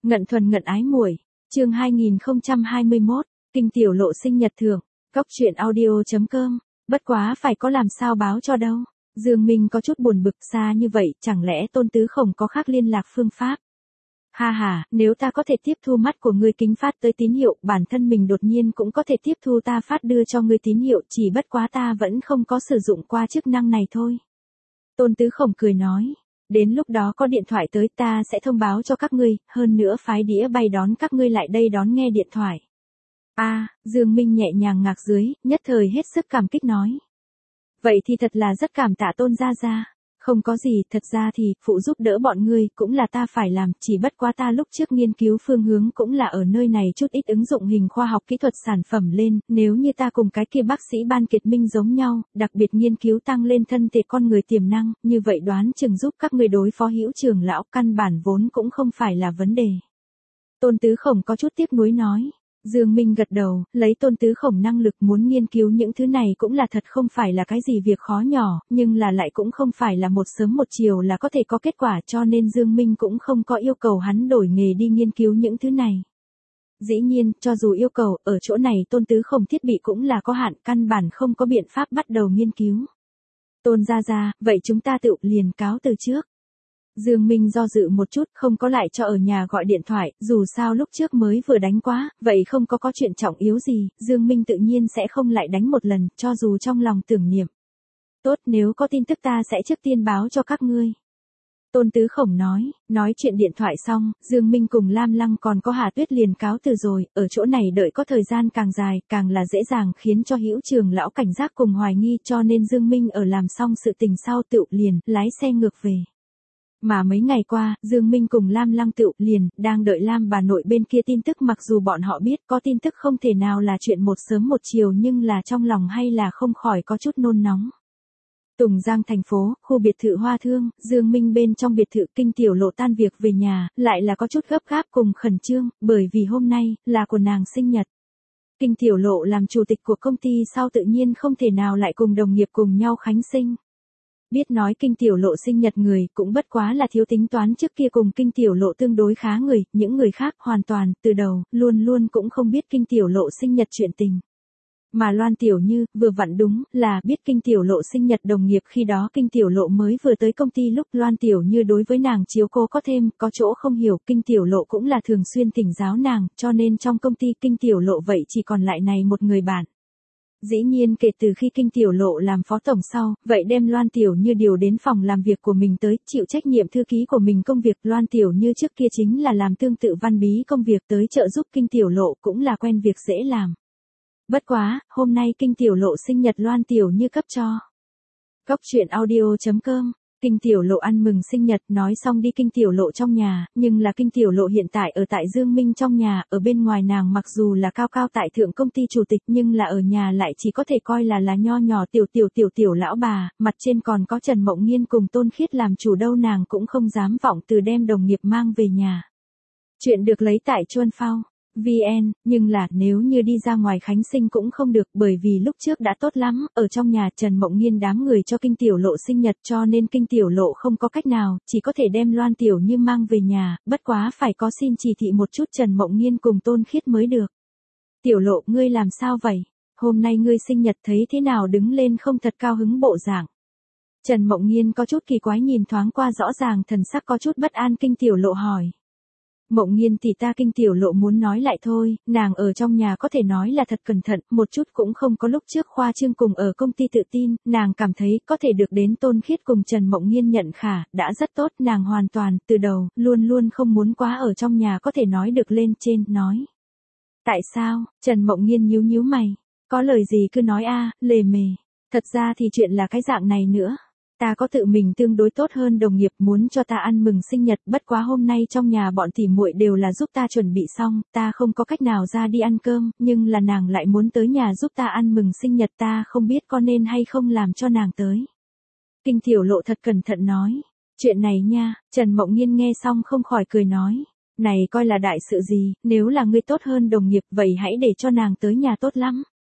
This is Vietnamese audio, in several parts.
Ngận thuần ngận ái muội, chương 2021, kinh tiểu lộ sinh nhật thưởng, cóc truyện audio.com, bất quá phải có làm sao báo cho đâu. Dương Minh có chút buồn bực, xa như vậy, chẳng lẽ Tôn Tứ Khổng có khác liên lạc phương pháp? Ha ha, nếu ta có thể tiếp thu mắt của ngươi kính phát tới tín hiệu, bản thân mình đột nhiên cũng có thể tiếp thu ta phát đưa cho ngươi tín hiệu, chỉ bất quá ta vẫn không có sử dụng qua chức năng này thôi. Tôn Tứ Khổng cười nói, đến lúc đó có điện thoại tới ta sẽ thông báo cho các ngươi, hơn nữa phái đĩa bay đón các ngươi lại đây đón nghe điện thoại. Dương Minh nhẹ nhàng ngạc dưới, nhất thời hết sức cảm kích nói. Vậy thì thật là rất cảm tạ Tôn gia gia. Không có gì, thật ra thì, phụ giúp đỡ bọn ngươi, cũng là ta phải làm, chỉ bất quá ta lúc trước nghiên cứu phương hướng cũng là ở nơi này chút ít ứng dụng hình khoa học kỹ thuật sản phẩm lên, nếu như ta cùng cái kia bác sĩ Ban Kiệt Minh giống nhau, đặc biệt nghiên cứu tăng lên thân thể con người tiềm năng, như vậy đoán chừng giúp các ngươi đối phó Hữu Trường lão, căn bản vốn cũng không phải là vấn đề. Tôn Tứ Khổng có chút tiếc nuối nói. Dương Minh gật đầu, lấy Tôn Tứ Khổng năng lực muốn nghiên cứu những thứ này cũng là thật không phải là cái gì việc khó nhỏ, nhưng là lại cũng không phải là một sớm một chiều là có thể có kết quả, cho nên Dương Minh cũng không có yêu cầu hắn đổi nghề đi nghiên cứu những thứ này. Dĩ nhiên, cho dù yêu cầu, ở chỗ này Tôn Tứ Khổng thiết bị cũng là có hạn, căn bản không có biện pháp bắt đầu nghiên cứu. Tôn gia gia, vậy chúng ta tự liền cáo từ trước. Dương Minh do dự một chút, không có lại cho ở nhà gọi điện thoại, dù sao lúc trước mới vừa đánh quá, vậy không có chuyện trọng yếu gì, Dương Minh tự nhiên sẽ không lại đánh một lần, cho dù trong lòng tưởng niệm. Tốt, nếu có tin tức ta sẽ trước tiên báo cho các ngươi. Tôn Tứ Khổng nói chuyện điện thoại xong, Dương Minh cùng Lam Lăng còn có Hà Tuyết liền cáo từ rồi, ở chỗ này đợi có thời gian càng dài, càng là dễ dàng khiến cho Hữu Trường lão cảnh giác cùng hoài nghi, cho nên Dương Minh ở làm xong sự tình sau tựu liền, lái xe ngược về. Mà mấy ngày qua, Dương Minh cùng Lam Lăng tựu liền, đang đợi Lam bà nội bên kia tin tức, mặc dù bọn họ biết có tin tức không thể nào là chuyện một sớm một chiều, nhưng là trong lòng hay là không khỏi có chút nôn nóng. Tùng Giang thành phố, khu biệt thự Hoa Thương, Dương Minh bên trong biệt thự Kinh Tiểu Lộ tan việc về nhà, lại là có chút gấp gáp cùng khẩn trương, bởi vì hôm nay, là của nàng sinh nhật. Kinh Tiểu Lộ làm chủ tịch của công ty sau tự nhiên không thể nào lại cùng đồng nghiệp cùng nhau khánh sinh. Biết nói Kinh Tiểu Lộ sinh nhật người cũng bất quá là thiếu tính toán trước kia cùng Kinh Tiểu Lộ tương đối khá người, những người khác hoàn toàn, từ đầu, luôn luôn cũng không biết Kinh Tiểu Lộ sinh nhật chuyện tình. Mà Loan Tiểu Như, vừa vặn đúng, là biết Kinh Tiểu Lộ sinh nhật đồng nghiệp khi đó Kinh Tiểu Lộ mới vừa tới công ty lúc Loan Tiểu Như đối với nàng chiếu cố có thêm, có chỗ không hiểu, Kinh Tiểu Lộ cũng là thường xuyên thỉnh giáo nàng, cho nên trong công ty Kinh Tiểu Lộ vậy chỉ còn lại này một người bạn. Dĩ nhiên kể từ khi Kinh Tiểu Lộ làm phó tổng sau, vậy đem Loan Tiểu Như điều đến phòng làm việc của mình tới, chịu trách nhiệm thư ký của mình công việc. Loan Tiểu Như trước kia chính là làm tương tự văn bí công việc, tới trợ giúp Kinh Tiểu Lộ cũng là quen việc dễ làm. Bất quá, hôm nay Kinh Tiểu Lộ sinh nhật Loan Tiểu Như cấp cho. Cóc truyện audio.com, Kinh Tiểu Lộ ăn mừng sinh nhật, nói xong đi Kinh Tiểu Lộ trong nhà, nhưng là Kinh Tiểu Lộ hiện tại ở tại Dương Minh trong nhà, ở bên ngoài nàng mặc dù là cao cao tại thượng công ty chủ tịch nhưng là ở nhà lại chỉ có thể coi là nho nhỏ tiểu lão bà, mặt trên còn có Trần Mộng Nghiên cùng Tôn Khiết làm chủ đâu, nàng cũng không dám vọng từ đem đồng nghiệp mang về nhà. Chuyện được lấy tại Chuan Phao VN, nhưng là nếu như đi ra ngoài khánh sinh cũng không được, bởi vì lúc trước đã tốt lắm, ở trong nhà Trần Mộng Nghiên đám người cho Kinh Tiểu Lộ sinh nhật, cho nên Kinh Tiểu Lộ không có cách nào, chỉ có thể đem Loan Tiểu Như mang về nhà, bất quá phải có xin chỉ thị một chút Trần Mộng Nghiên cùng Tôn Khiết mới được. Tiểu Lộ, ngươi làm sao vậy? Hôm nay ngươi sinh nhật thấy thế nào, đứng lên không thật cao hứng bộ dạng. Trần Mộng Nghiên có chút kỳ quái nhìn thoáng qua, rõ ràng thần sắc có chút bất an. Kinh Tiểu Lộ hỏi. Mộng Nghiên thì ta Kinh Tiểu Lộ muốn nói lại thôi, nàng ở trong nhà có thể nói là thật cẩn thận, một chút cũng không có lúc trước khoa trương cùng ở công ty tự tin, nàng cảm thấy có thể được đến Tôn Khiết cùng Trần Mộng Nghiên nhận khả, đã rất tốt, nàng hoàn toàn, từ đầu, luôn luôn không muốn quá ở trong nhà có thể nói được lên trên, nói. Tại sao? Trần Mộng Nghiên nhíu nhíu mày, có lời gì cứ nói lề mề, thật ra thì chuyện là cái dạng này nữa. Ta có tự mình tương đối tốt hơn đồng nghiệp muốn cho ta ăn mừng sinh nhật, bất quá hôm nay trong nhà bọn tỉ muội đều là giúp ta chuẩn bị xong, ta không có cách nào ra đi ăn cơm, nhưng là nàng lại muốn tới nhà giúp ta ăn mừng sinh nhật, ta không biết có nên hay không làm cho nàng tới. Kinh Tiểu Lộ thật cẩn thận nói, chuyện này nha, Trần Mộng Nghiên nghe xong không khỏi cười nói, này coi là đại sự gì, nếu là ngươi tốt hơn đồng nghiệp vậy hãy để cho nàng tới nhà tốt lắm.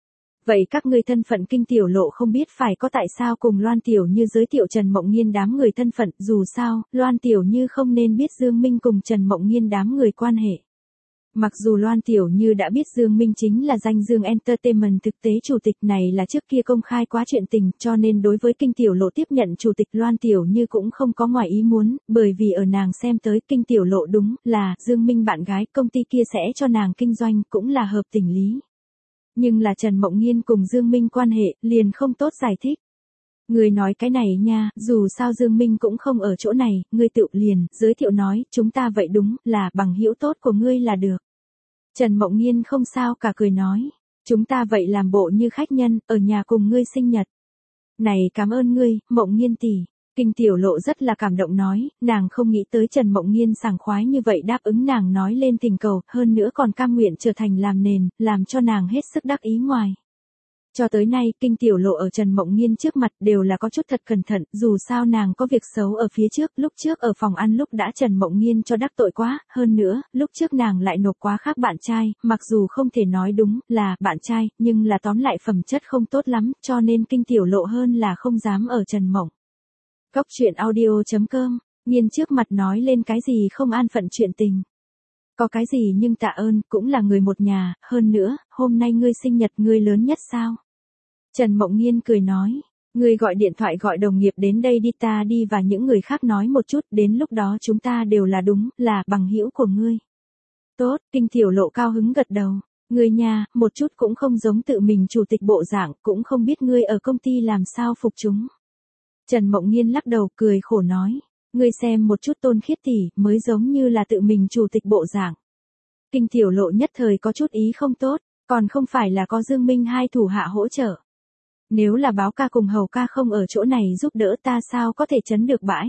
Vậy các ngươi thân phận Kinh tiểu lộ không biết phải có tại sao cùng Loan Tiểu Như giới thiệu Trần Mộng Nghiên đám người thân phận, dù sao, Loan Tiểu Như không nên biết Dương Minh cùng Trần Mộng Nghiên đám người quan hệ. Mặc dù Loan Tiểu Như đã biết Dương Minh chính là danh Dương Entertainment thực tế chủ tịch này là trước kia công khai quá chuyện tình, cho nên đối với Kinh tiểu lộ tiếp nhận chủ tịch Loan Tiểu Như cũng không có ngoài ý muốn, bởi vì ở nàng xem tới Kinh tiểu lộ đúng là Dương Minh bạn gái, công ty kia sẽ cho nàng kinh doanh cũng là hợp tình lý. Nhưng là Trần Mộng Nghiên cùng Dương Minh quan hệ liền không tốt giải thích. Người nói cái này nha, dù sao Dương Minh cũng không ở chỗ này, ngươi tự liền giới thiệu nói, chúng ta vậy đúng là bằng hữu tốt của ngươi là được. Trần Mộng Nghiên không sao cả cười nói, chúng ta vậy làm bộ như khách nhân, ở nhà cùng ngươi sinh nhật. Này cảm ơn ngươi, Mộng Nghiên tỷ. Kinh tiểu lộ rất là cảm động nói, nàng không nghĩ tới Trần Mộng Nghiên sảng khoái như vậy đáp ứng nàng nói lên tình cầu, hơn nữa còn cam nguyện trở thành làm nền, làm cho nàng hết sức đắc ý ngoài. Cho tới nay, Kinh tiểu lộ ở Trần Mộng Nghiên trước mặt đều là có chút thật cẩn thận, dù sao nàng có việc xấu ở phía trước, lúc trước ở phòng ăn lúc đã Trần Mộng Nghiên cho đắc tội quá, hơn nữa, lúc trước nàng lại nộp quá khác bạn trai, mặc dù không thể nói đúng là bạn trai, nhưng là tóm lại phẩm chất không tốt lắm, cho nên Kinh tiểu lộ hơn là không dám ở Trần Mộng. Cóc truyện audio.com, Nghiên trước mặt nói lên cái gì không an phận chuyện tình. Có cái gì nhưng tạ ơn, cũng là người một nhà, hơn nữa, hôm nay ngươi sinh nhật ngươi lớn nhất sao? Trần Mộng Nghiên cười nói, ngươi gọi điện thoại gọi đồng nghiệp đến đây đi, ta đi và những người khác nói một chút, đến lúc đó chúng ta đều là đúng, là bằng hữu của ngươi. Tốt, Kinh tiểu lộ cao hứng gật đầu, ngươi nhà, một chút cũng không giống tự mình chủ tịch bộ dạng, cũng không biết ngươi ở công ty làm sao phục chúng. Trần Mộng Nghiên lắc đầu cười khổ nói, ngươi xem một chút Tôn Khiết tỷ mới giống như là tự mình chủ tịch bộ dạng. Kinh tiểu lộ nhất thời có chút ý không tốt, còn không phải là có Dương Minh hai thủ hạ hỗ trợ. Nếu là báo ca cùng hầu ca không ở chỗ này giúp đỡ ta sao có thể chấn được bãi.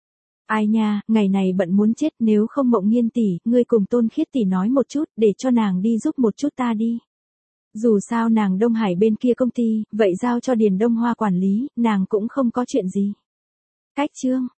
Ai nha, ngày này bận muốn chết, nếu không Mộng Nghiên tỷ, ngươi cùng Tôn Khiết tỷ nói một chút, để cho nàng đi giúp một chút ta đi. Dù sao nàng Đông Hải bên kia công ty, vậy giao cho Điền Đông Hoa quản lý, nàng cũng không có chuyện gì. Cách chương